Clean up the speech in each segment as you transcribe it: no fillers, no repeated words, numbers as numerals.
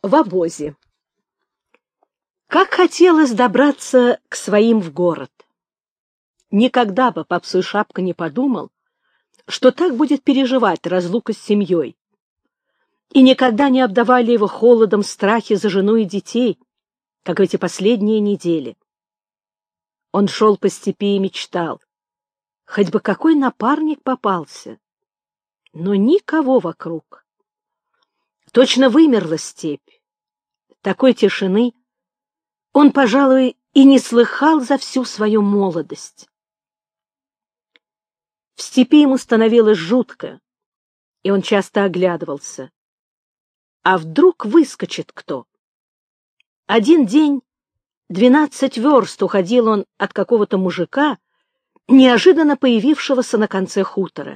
В обозе. Как хотелось добраться к своим в город. Никогда бы Попсуй Шапка не подумал, что так будет переживать разлуку с семьей. И никогда не обдавали его холодом страхи за жену и детей, как в эти последние недели. Он шел по степи и мечтал, хоть бы какой напарник попался, но никого вокруг. Точно вымерла степь. Такой тишины он, пожалуй, и не слыхал за всю свою молодость. В степи ему становилось жутко, и он часто оглядывался. А вдруг выскочит кто? Один день 12 верст уходил он от какого-то мужика, неожиданно появившегося на конце хутора.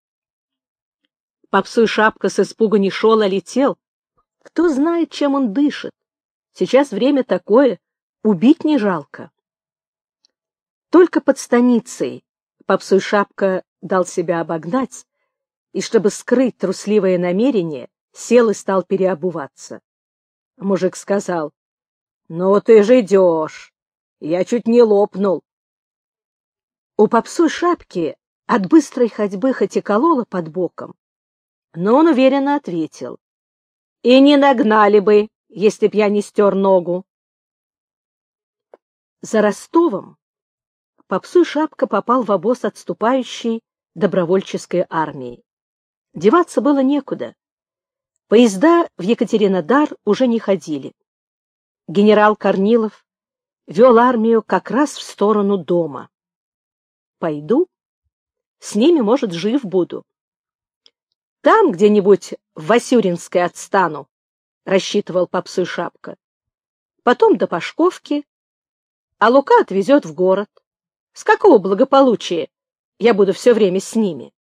Попсуй Шапка с испуга не шел, а летел. Кто знает, чем он дышит. Сейчас время такое, убить не жалко. Только под станицей Попсуй Шапка дал себя обогнать, и, чтобы скрыть трусливое намерение, сел и стал переобуваться. Мужик сказал: «Ну ты же идешь, я чуть не лопнул». У Попсуй Шапки от быстрой ходьбы хоть и кололо под боком, но он уверенно ответил: «И не нагнали бы, если б я не стер ногу». За Ростовом Попсуй Шапка попал в обоз отступающей добровольческой армии. Деваться было некуда. Поезда в Екатеринодар уже не ходили. Генерал Корнилов вел армию как раз в сторону дома. Пойду, с ними, может, жив буду. Там где-нибудь в Васюринской отстану, рассчитывал Попсуй Шапка. Потом до Пашковки, а Лука отвезет в город. С какого благополучия я буду все время с ними?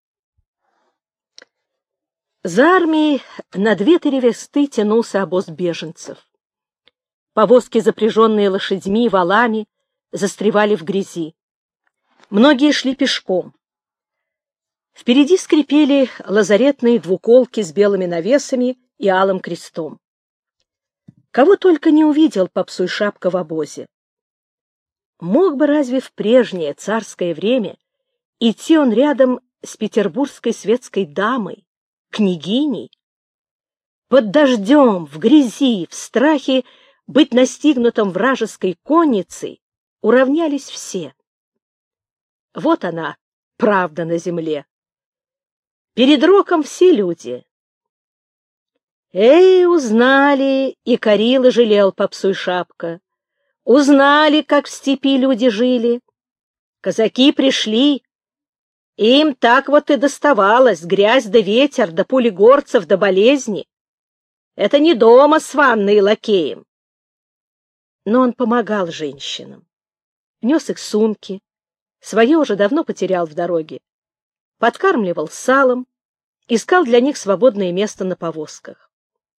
За армией на 2-3 версты тянулся обоз беженцев. Повозки, запряженные лошадьми и валами, застревали в грязи. Многие шли пешком. Впереди скрипели лазаретные двуколки с белыми навесами и алым крестом. Кого только не увидел Попсуй Шапка в обозе. Мог бы разве в прежнее царское время идти он рядом с петербургской светской дамой, княгиней? Под дождем, в грязи, в страхе быть настигнутым вражеской конницей уравнялись все. Вот она, правда на земле. Перед роком все люди. Узнали, и корил и жалел Попсуй Шапка. Узнали, как в степи люди жили. Казаки пришли, им так вот и доставалось: грязь да ветер, да пули горцев, да болезни. Это не дома с ванной и лакеем. Но он помогал женщинам, нес их сумки, свое уже давно потерял в дороге, подкармливал салом, искал для них свободное место на повозках.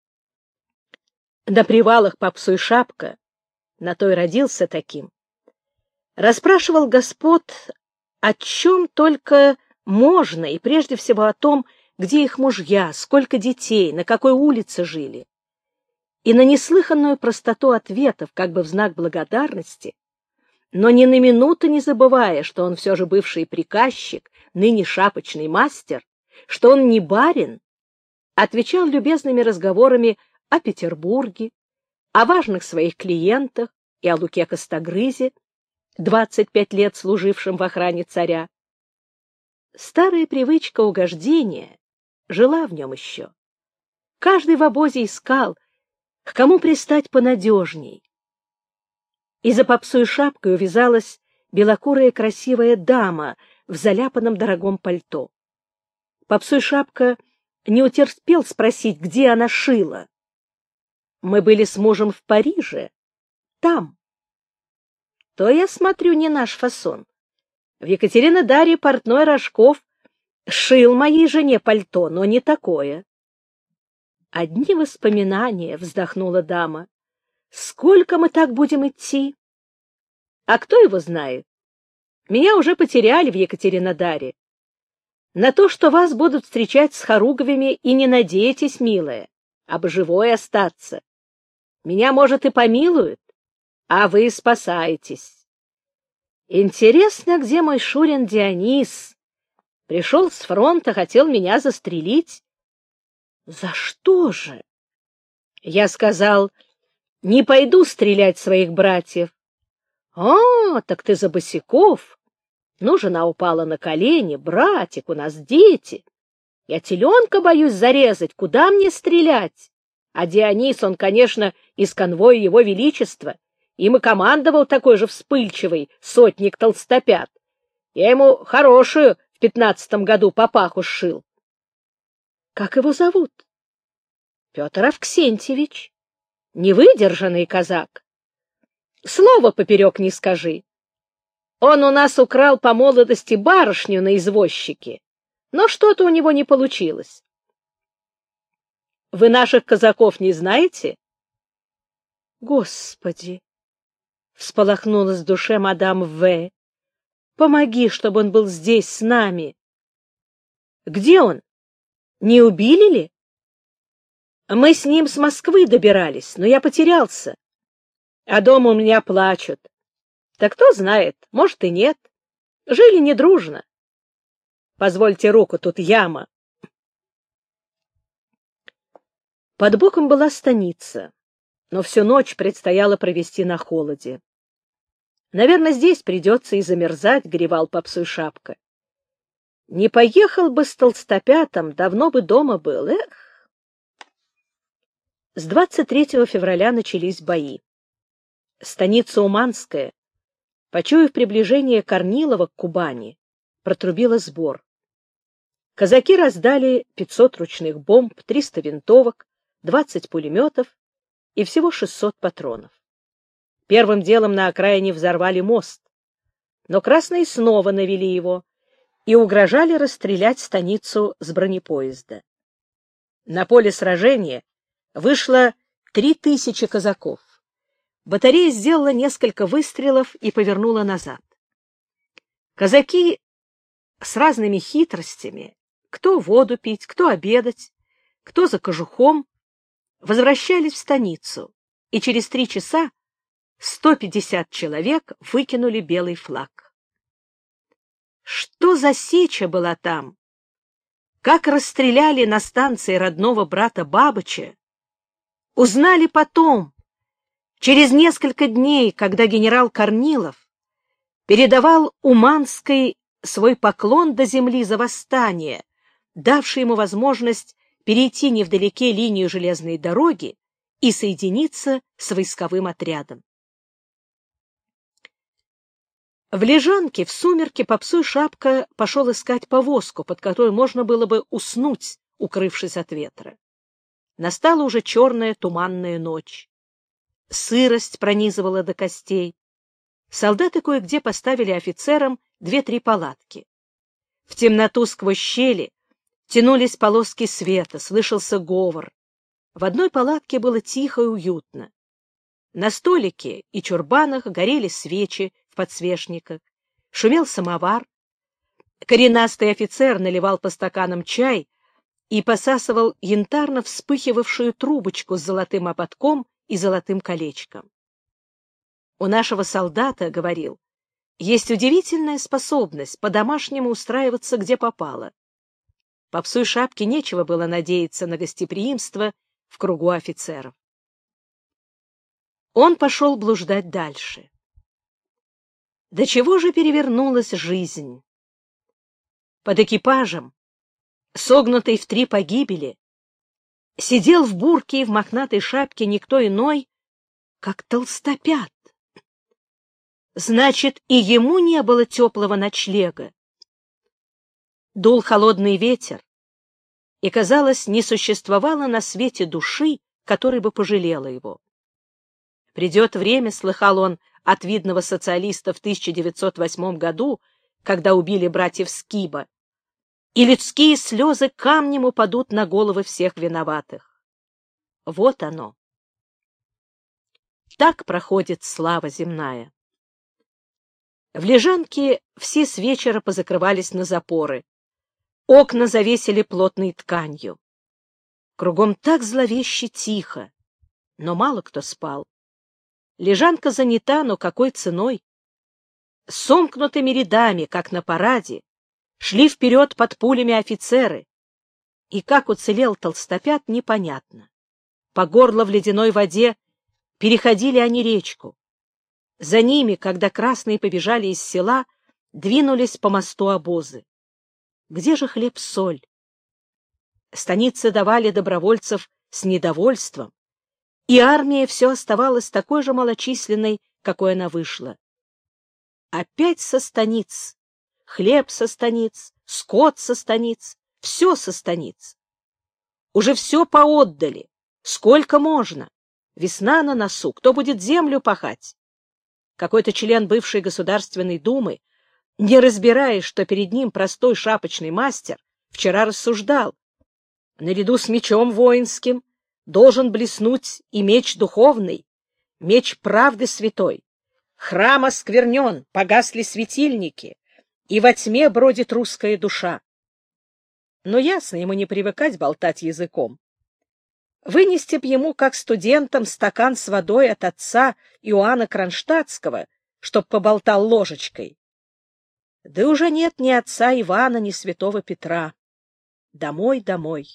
На привалах Попсуй Шапка, на то и родился таким, расспрашивал господ о чем только можно, и прежде всего о том, где их мужья, сколько детей, на какой улице жили. И на неслыханную простоту ответов, как бы в знак благодарности, но ни на минуту не забывая, что он все же бывший приказчик, ныне шапочный мастер, что он не барин, отвечал любезными разговорами о Петербурге, о важных своих клиентах и о Луке Костогрызе, 25 лет служившем в охране царя. Старая привычка угождения жила в нем еще. Каждый в обозе искал, к кому пристать понадежней. И за Попсуй Шапкой увязалась белокурая красивая дама в заляпанном дорогом пальто. Попсуй Шапка не утерпел спросить, где она шила. Мы были с мужем в Париже, там. То, я смотрю, не наш фасон. В Екатеринодаре портной Рожков шил моей жене пальто, но не такое. Одни воспоминания, вздохнула дама. Сколько мы так будем идти? А кто его знает? Меня уже потеряли в Екатеринодаре. На то, что вас будут встречать с хоругвями, и не надейтесь, милая. а бы живой остаться. Меня, может, и помилуют, а вы спасаетесь. Интересно, где мой Шурин Дионис? Пришел с фронта, хотел меня застрелить. За что же? Я сказал, не пойду стрелять своих братьев. Так ты за босяков. Ну, жена упала на колени. Братик, у нас дети. Я теленка боюсь зарезать. Куда мне стрелять? А Дионис, он, конечно, из конвоя его величества. Им и командовал такой же вспыльчивый сотник Толстопят. Я ему хорошую в 15-м году папаху сшил. Как его зовут? Петр Авксентьевич. Невыдержанный казак. Слова поперек не скажи. Он у нас украл по молодости барышню на извозчике, но что-то у него не получилось. Вы наших казаков не знаете? Господи! Всполохнулась в душе мадам В. Помоги, чтобы он был здесь с нами. Где он? Не убили ли? Мы с ним с Москвы добирались, но я потерялся. А дома у меня плачут. Так кто знает, может и нет. Жили недружно. Позвольте руку, тут яма. Под боком была станица, но всю ночь предстояло провести на холоде. Наверное, здесь придется и замерзать, горевал Попсуй Шапка. Не поехал бы с Толстопятом, давно бы дома был. Эх! С 23 февраля начались бои. Станица Уманская, почуяв приближение Корнилова к Кубани, протрубила сбор. Казаки раздали 500 ручных бомб, 300 винтовок, 20 пулеметов и всего 600 патронов. Первым делом на окраине взорвали мост, но красные снова навели его и угрожали расстрелять станицу с бронепоезда. На поле сражения вышло 3000 казаков. Батарея сделала несколько выстрелов и повернула назад. Казаки с разными хитростями, кто воду пить, кто обедать, кто за кожухом, возвращались в станицу, и через 3 часа 150 человек выкинули белый флаг. Что за сеча была там? Как расстреляли на станции родного брата Бабыча, узнали потом, через несколько дней, когда генерал Корнилов передавал Уманской свой поклон до земли за восстание, давший ему возможность перейти невдалеке линию железной дороги и соединиться с войсковым отрядом. В Лежанке в сумерки Попсуй Шапка пошел искать повозку, под которой можно было бы уснуть, укрывшись от ветра. Настала уже черная туманная ночь. Сырость пронизывала до костей. Солдаты кое-где поставили офицерам 2-3 палатки. В темноту сквозь щели тянулись полоски света, слышался говор. В одной палатке было тихо и уютно. На столике и чурбанах горели свечи в подсвечниках, шумел самовар. Коренастый офицер наливал по стаканам чай и посасывал янтарно вспыхивавшую трубочку с золотым ободком и золотым колечком. У нашего солдата, говорил, есть удивительная способность по-домашнему устраиваться где попало. Попсуй Шапке нечего было надеяться на гостеприимство в кругу офицеров. Он пошел блуждать дальше. До чего же перевернулась жизнь? Под экипажем, согнутый в 3 погибели, сидел в бурке и в мохнатой шапке никто иной, как Толстопят. Значит, и ему не было теплого ночлега. Дул холодный ветер, и, казалось, не существовало на свете души, которая бы пожалела его. Придет время, слыхал он от видного социалиста в 1908 году, когда убили братьев Скиба, и людские слезы камнем упадут на головы всех виноватых. Вот оно. Так проходит слава земная. В Лежанке все с вечера позакрывались на запоры, окна завесили плотной тканью. Кругом так зловеще тихо, но мало кто спал. Лежанка занята, но какой ценой? Сомкнутыми рядами, как на параде, шли вперед под пулями офицеры. И как уцелел Толстопят, непонятно. По горло в ледяной воде переходили они речку. За ними, когда красные побежали из села, двинулись по мосту обозы. Где же хлеб-соль? Станицы давали добровольцев с недовольством, и армия все оставалась такой же малочисленной, какой она вышла. Опять со станиц. Хлеб со станиц, скот со станиц, все со станиц. Уже все поотдали. Сколько можно? Весна на носу, кто будет землю пахать? Какой-то член бывшей Государственной Думы, не разбираясь, что перед ним простой шапочный мастер, вчера рассуждал: наряду с мечом воинским должен блеснуть и меч духовный, меч правды святой. Храм осквернен, погасли светильники, и во тьме бродит русская душа. Но ясно, ему не привыкать болтать языком. Вынести б ему, как студентам, стакан с водой от отца Иоанна Кронштадтского, чтоб поболтал ложечкой. Да уже нет ни отца Ивана, ни святого Петра. Домой, домой.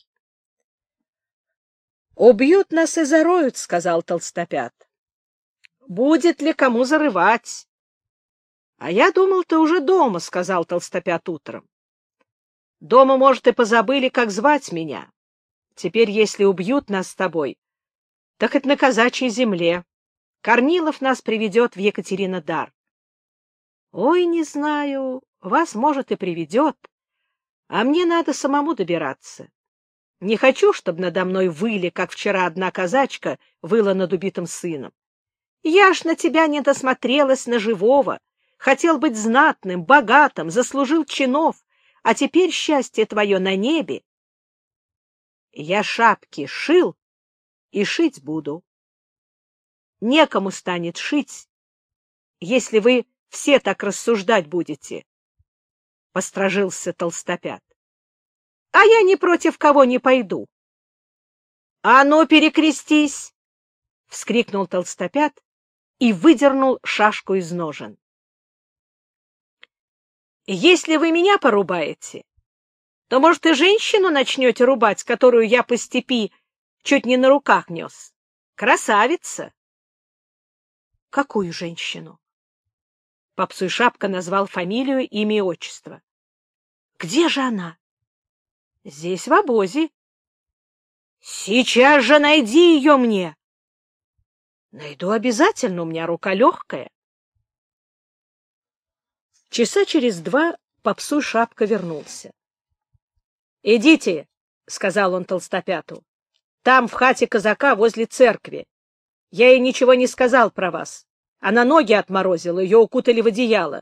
«Убьют нас и зароют», — сказал Толстопят. «Будет ли кому зарывать?» «А я думал, ты уже дома», — сказал Толстопят утром. «Дома, может, и позабыли, как звать меня. Теперь, если убьют нас с тобой, так хоть на казачьей земле. Корнилов нас приведет в Екатеринодар». «Ой, не знаю, вас, может, и приведет, а мне надо самому добираться. Не хочу, чтобы надо мной выли, как вчера одна казачка выла над убитым сыном. Я ж на тебя не досмотрелась на живого, хотел быть знатным, богатым, заслужил чинов, а теперь счастье твое на небе. Я шапки шил и шить буду. Некому станет шить, если вы все так рассуждать будете, — построжился Толстопят. — А я ни против кого не пойду. — А ну, перекрестись! — вскрикнул Толстопят и выдернул шашку из ножен. — Если вы меня порубаете, то, может, и женщину начнете рубать, которую я по степи чуть не на руках нес. Красавица! — Какую женщину? Попсуй Шапка назвал фамилию, имя и отчество. — Где же она? — Здесь, в обозе. — Сейчас же найди ее мне. — Найду обязательно, у меня рука легкая. Часа через два Попсуй Шапка вернулся. — Идите, — сказал он Толстопяту, — там, в хате казака, возле церкви. Я ей ничего не сказал про вас. Она ноги отморозила, ее укутали в одеяло.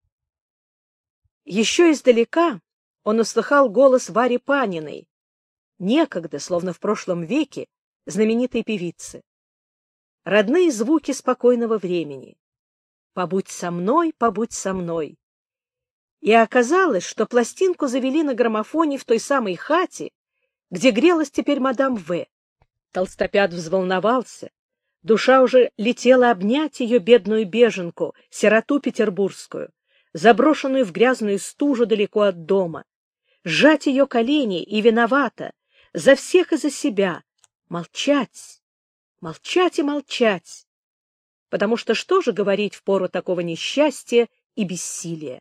Еще издалека он услыхал голос Вари Паниной, некогда, словно в прошлом веке, знаменитой певицы. Родные звуки спокойного времени. «Побудь со мной, побудь со мной». И оказалось, что пластинку завели на граммофоне в той самой хате, где грелась теперь мадам В. Толстопят взволновался. Душа уже летела обнять ее бедную беженку, сироту петербургскую, заброшенную в грязную стужу далеко от дома, сжать ее колени и виновата, за всех и за себя, молчать, молчать и молчать, потому что что же говорить в пору такого несчастья и бессилия?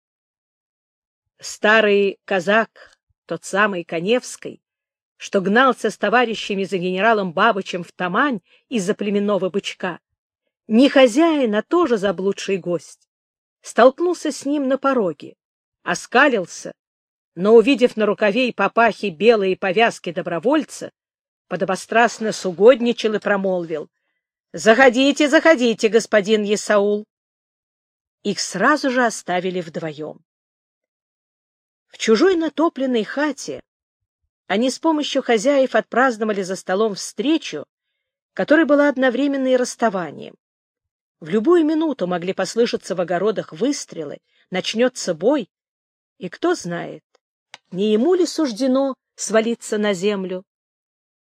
Старый казак, тот самый Каневский, что гнался с товарищами за генералом Бабычем в Тамань из-за племенного бычка, не хозяин, а тоже заблудший гость, столкнулся с ним на пороге, оскалился, но, увидев на рукаве и папахе белые повязки добровольца, подобострастно сугодничал и промолвил: «Заходите, заходите, господин Есаул!» Их сразу же оставили вдвоем. В чужой натопленной хате они с помощью хозяев отпраздновали за столом встречу, которая была одновременно и расставанием. В любую минуту могли послышаться в огородах выстрелы, начнется бой, и кто знает, не ему ли суждено свалиться на землю.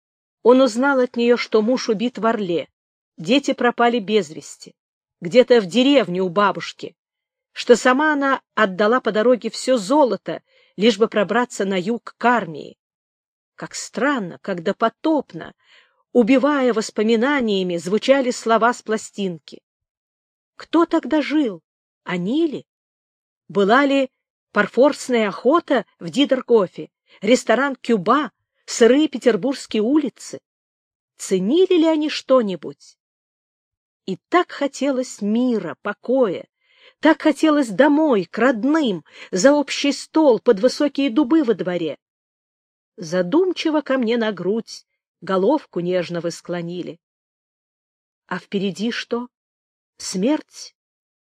Он узнал от нее, что муж убит в Орле, дети пропали без вести, где-то в деревне у бабушки, что сама она отдала по дороге все золото, лишь бы пробраться на юг к армии. Как странно, как допотопно, убивая воспоминаниями, звучали слова с пластинки. Кто тогда жил? Они ли? Была ли парфорсная охота в Дидергофе, ресторан «Кюба», сырые петербургские улицы? Ценили ли они что-нибудь? И так хотелось мира, покоя, так хотелось домой, к родным, за общий стол, под высокие дубы во дворе. Задумчиво ко мне на грудь головку нежно вы склонили. А впереди что? Смерть?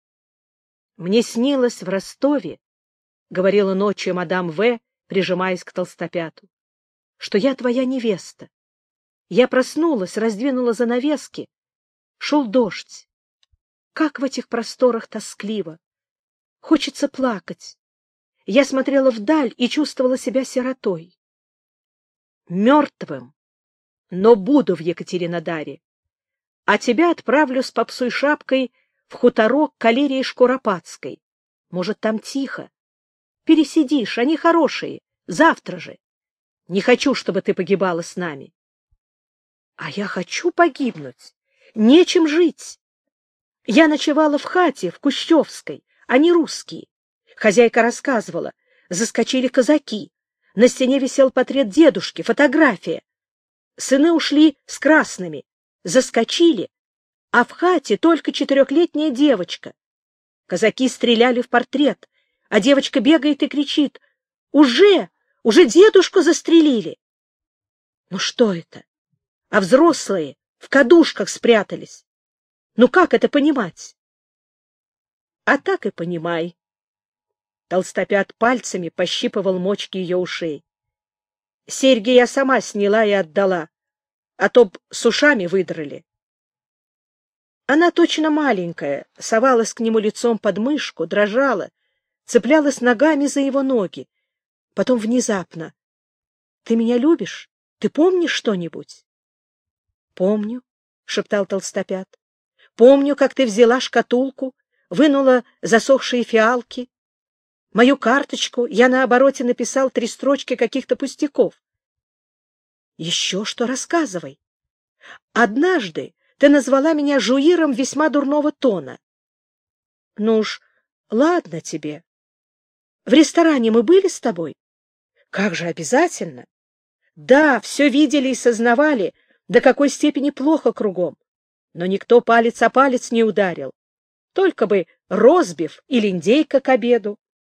Мне снилось в Ростове, — говорила ночью мадам В., прижимаясь к толстопяту, — что я твоя невеста. Я проснулась, раздвинула занавески. Шел дождь. Как в этих просторах тоскливо! Хочется плакать. Я смотрела вдаль и чувствовала себя сиротой. Мертвым, но буду в Екатеринодаре. А тебя отправлю с попсой шапкой в хуторок калерии Шкуропадской. Может, там тихо. Пересидишь, они хорошие. Завтра же. Не хочу, чтобы ты погибала с нами. А я хочу погибнуть. Нечем жить. Я ночевала в хате в Кущевской. Они русские. Хозяйка рассказывала. Заскочили казаки. На стене висел портрет дедушки, фотография. Сыны ушли с красными. Заскочили. А в хате только 4-летняя девочка. Казаки стреляли в портрет, а девочка бегает и кричит: «Уже дедушку застрелили!» Ну что это? А взрослые в кадушках спрятались. Ну как это понимать? А так и понимай. Толстопят пальцами пощипывал мочки ее ушей. Серьги я сама сняла и отдала, а то б с ушами выдрали. Она точно маленькая, совалась к нему лицом под мышку, дрожала, цеплялась ногами за его ноги. Потом внезапно: «Ты меня любишь? Ты помнишь что-нибудь?» «Помню», — шептал толстопят. «Помню, как ты взяла шкатулку, вынула засохшие фиалки. Мою карточку я на обороте написал 3 строчки каких-то пустяков». «Еще что, рассказывай. Однажды ты назвала меня жуиром весьма дурного тона». «Ну уж, ладно тебе. В ресторане мы были с тобой?» «Как же, обязательно. Да, все видели и сознавали, до какой степени плохо кругом. Но никто палец о палец не ударил. Только бы ростбиф или индейка к обеду».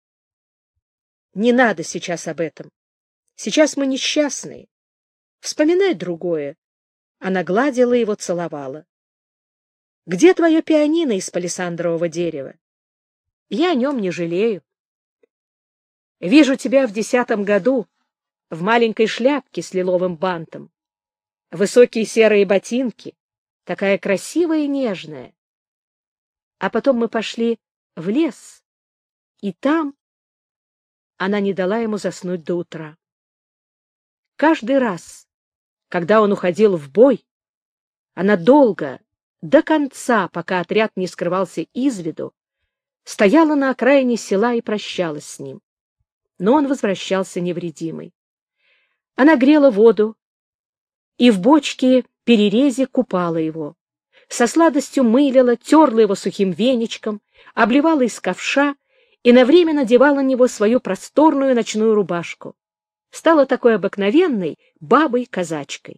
«Не надо сейчас об этом. Сейчас мы несчастные. Вспоминай другое». Она гладила его, целовала. «Где твое пианино из палисандрового дерева? Я о нем не жалею. Вижу тебя в 10-м году в маленькой шляпке с лиловым бантом, высокие серые ботинки, такая красивая и нежная. А потом мы пошли в лес, и там...» Она не дала ему заснуть до утра. Каждый раз, когда он уходил в бой, она долго, до конца, пока отряд не скрывался из виду, стояла на окраине села и прощалась с ним. Но он возвращался невредимый. Она грела воду и в бочке-перерезе купала его, со сладостью мылила, терла его сухим веничком, обливала из ковша и на время надевала на него свою просторную ночную рубашку. Стала такой обыкновенной бабой-казачкой.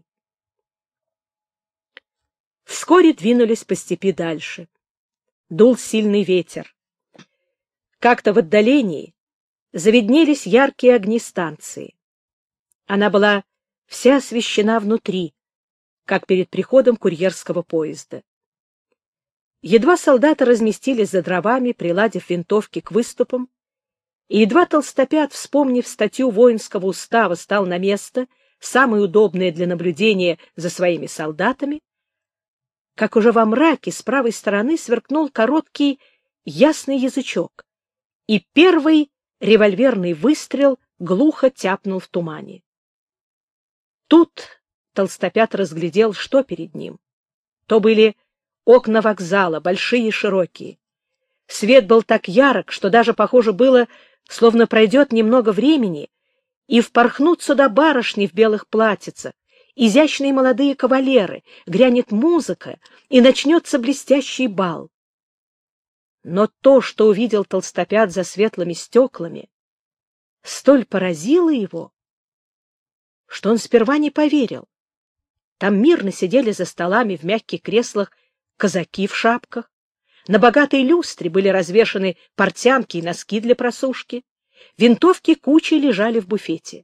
Вскоре двинулись по степи дальше. Дул сильный ветер. Как-то в отдалении завиднелись яркие огни станции. Она была вся освещена внутри, как перед приходом курьерского поезда. Едва солдаты разместились за дровами, приладив винтовки к выступам, и едва толстопят, вспомнив статью воинского устава, стал на место, самое удобное для наблюдения за своими солдатами, как уже во мраке с правой стороны сверкнул короткий ясный язычок, и первый револьверный выстрел глухо тяпнул в тумане. Тут Толстопят разглядел, что перед ним. То были окна вокзала, большие и широкие. Свет был так ярок, что даже похоже было, словно пройдет немного времени, и впорхнут сюда барышни в белых платьицах, изящные молодые кавалеры, грянет музыка, и начнется блестящий бал. Но то, что увидел Толстопят за светлыми стеклами, столь поразило его, что он сперва не поверил. Там мирно сидели за столами в мягких креслах казаки в шапках, на богатой люстре были развешаны портянки и носки для просушки, винтовки кучей лежали в буфете.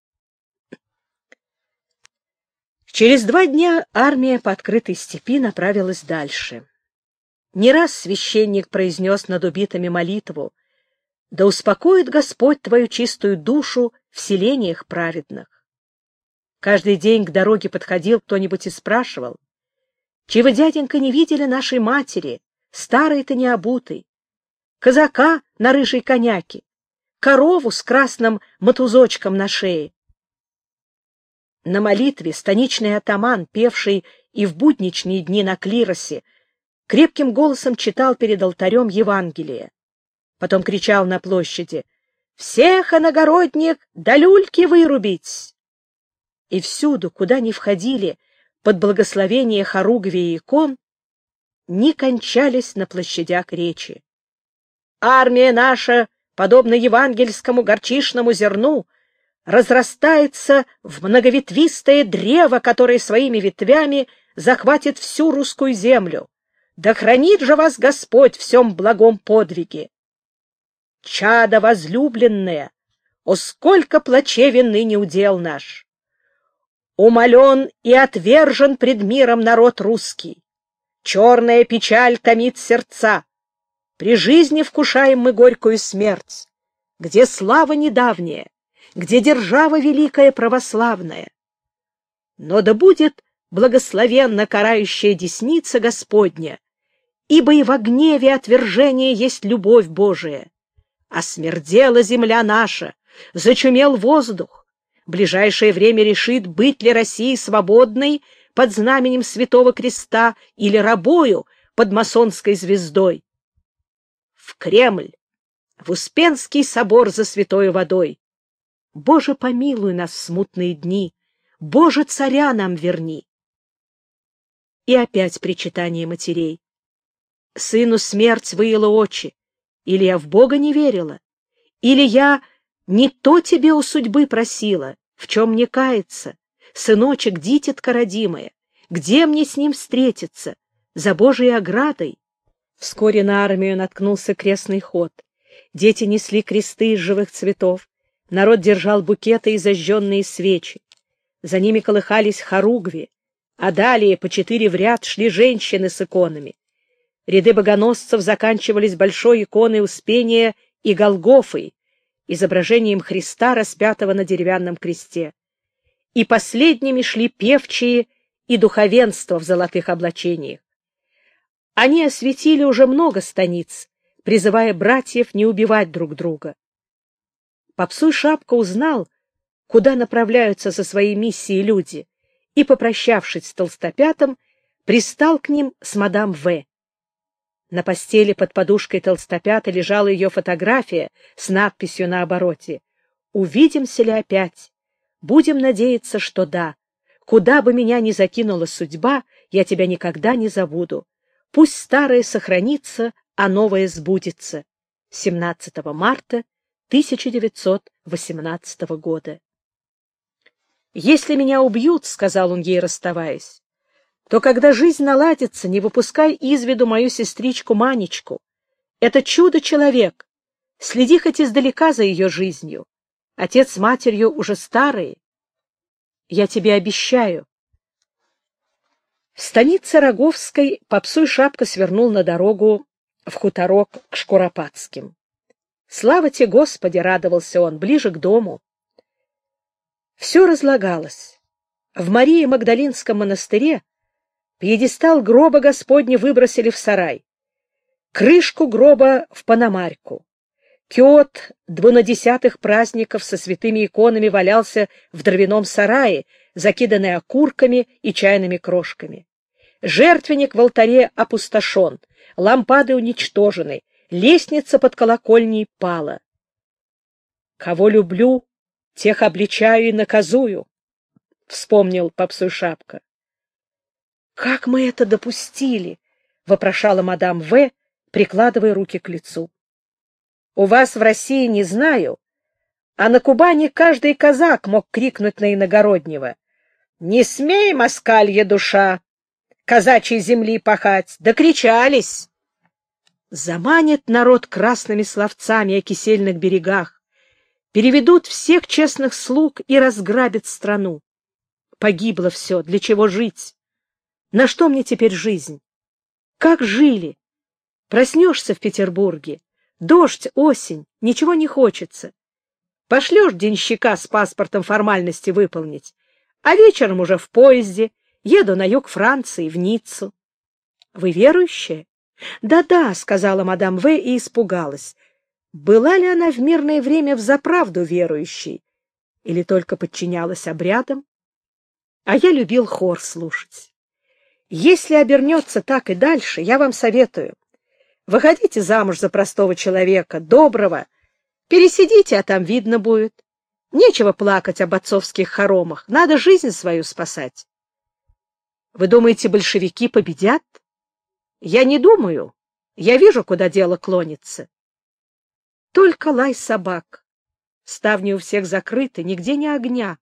Через 2 дня армия по открытой степи направилась дальше. Не раз священник произнес над убитыми молитву: «Да успокоит Господь твою чистую душу в селениях праведных». Каждый день к дороге подходил кто-нибудь и спрашивал: «Чи вы, дяденька, не видели нашей матери, старой-то не обутой, казака на рыжей коняке, корову с красным мотузочком на шее?» На молитве станичный атаман, певший и в будничные дни на клиросе, крепким голосом читал перед алтарем Евангелие. Потом кричал на площади: «Всех иногородних до люльки вырубить!» И всюду, куда ни входили под благословение хоругвий и икон, не кончались на площадях речи. «Армия наша, подобно евангельскому горчишному зерну, разрастается в многоветвистое древо, которое своими ветвями захватит всю русскую землю. Да хранит же вас Господь в всем благом подвиге! Чадо возлюбленное, о, сколько плачевен ныне удел наш! Умолен и отвержен пред миром народ русский. Черная печаль томит сердца. При жизни вкушаем мы горькую смерть. Где слава недавняя, где держава великая православная. Но да будет благословенна карающая десница Господня, ибо и во гневе отвержения есть любовь Божия. Осмердела земля наша, зачумел воздух. Ближайшее время решит, быть ли России свободной под знаменем Святого Креста или рабою под масонской звездой. В Кремль, в Успенский собор за святой водой. Боже, помилуй нас в смутные дни, Боже, царя нам верни. И опять причитание матерей. Сыну смерть выела очи, или я в Бога не верила, или я не то тебе у судьбы просила, в чем мне каяться, сыночек, дитятка родимая, где мне с ним встретиться, за Божией оградой? Вскоре на армию наткнулся крестный ход. Дети несли кресты из живых цветов, народ держал букеты и зажженные свечи. За ними колыхались хоругви, а далее по 4 в ряд шли женщины с иконами. Ряды богоносцев заканчивались большой иконой Успения и Голгофой, изображением Христа, распятого на деревянном кресте. И последними шли певчие и духовенство в золотых облачениях. Они осветили уже много станиц, призывая братьев не убивать друг друга. Попсуй Шапка узнал, куда направляются со своей миссией люди, и, попрощавшись с Толстопятом, пристал к ним с мадам В. На постели под подушкой Толстопята лежала ее фотография с надписью на обороте: «Увидимся ли опять? Будем надеяться, что да. Куда бы меня ни закинула судьба, я тебя никогда не забуду. Пусть старое сохранится, а новое сбудется». 17 марта 1918 года. «Если меня убьют, — сказал он ей, расставаясь, — то когда жизнь наладится, не выпускай из виду мою сестричку Манечку. Это чудо-человек. Следи хоть издалека за ее жизнью. Отец с матерью уже старые. Я тебе обещаю». В станице Роговской Попсуй Шапка свернул на дорогу в хуторок к Шкуропадским. «Слава тебе, Господи!» — радовался он, — ближе к дому. Все разлагалось. В Марии Магдалинском монастыре пьедестал гроба Господня выбросили в сарай, крышку гроба в Пономарьку. Киот двунадесятых праздников со святыми иконами валялся в дровяном сарае, закиданный окурками и чайными крошками. Жертвенник в алтаре опустошен, лампады уничтожены, лестница под колокольней пала. «Кого люблю, тех обличаю и наказую», — вспомнил Попсуй Шапка. «Как мы это допустили?» — вопрошала мадам В., прикладывая руки к лицу. «У вас в России не знаю, а на Кубани каждый казак мог крикнуть на иногороднего: «Не смей, москалья душа, казачьей земли пахать!» Докричались. Заманит народ красными словцами о кисельных берегах, переведут всех честных слуг и разграбят страну. Погибло все, для чего жить? На что мне теперь жизнь? Как жили? Проснешься в Петербурге, дождь, осень, ничего не хочется. Пошлешь денщика с паспортом формальности выполнить, а вечером уже в поезде еду на юг Франции, в Ниццу. Вы верующая? Да-да, сказала мадам В. и испугалась. Была ли она в мирное время взаправду верующей или только подчинялась обрядам? А я любил хор слушать. Если обернется так и дальше, я вам советую: выходите замуж за простого человека, доброго, пересидите, а там видно будет. Нечего плакать об отцовских хоромах, надо жизнь свою спасать. Вы думаете, большевики победят? Я не думаю. Я вижу, куда дело клонится. Только лай собак. Ставни у всех закрыты, нигде ни огня.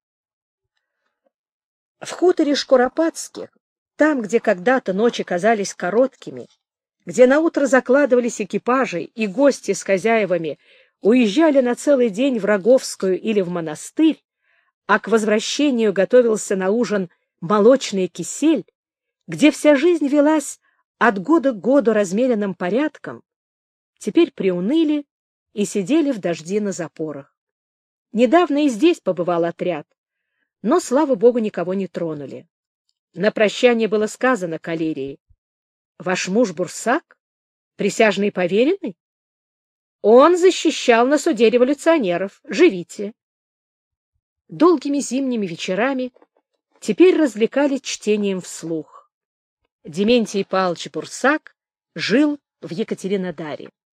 В хуторе Шкуропадских, там, где когда-то ночи казались короткими, где наутро закладывались экипажи и гости с хозяевами уезжали на целый день в Роговскую или в монастырь, а к возвращению готовился на ужин молочный кисель, где вся жизнь велась от года к году размеренным порядком, теперь приуныли и сидели в дожди на запорах. Недавно и здесь побывал отряд, но, слава богу, никого не тронули. На прощание было сказано калерии: «Ваш муж Бурсак? Присяжный поверенный? Он защищал на суде революционеров. Живите». Долгими зимними вечерами теперь развлекали чтением вслух. Дементий Павлович Бурсак жил в Екатеринодаре.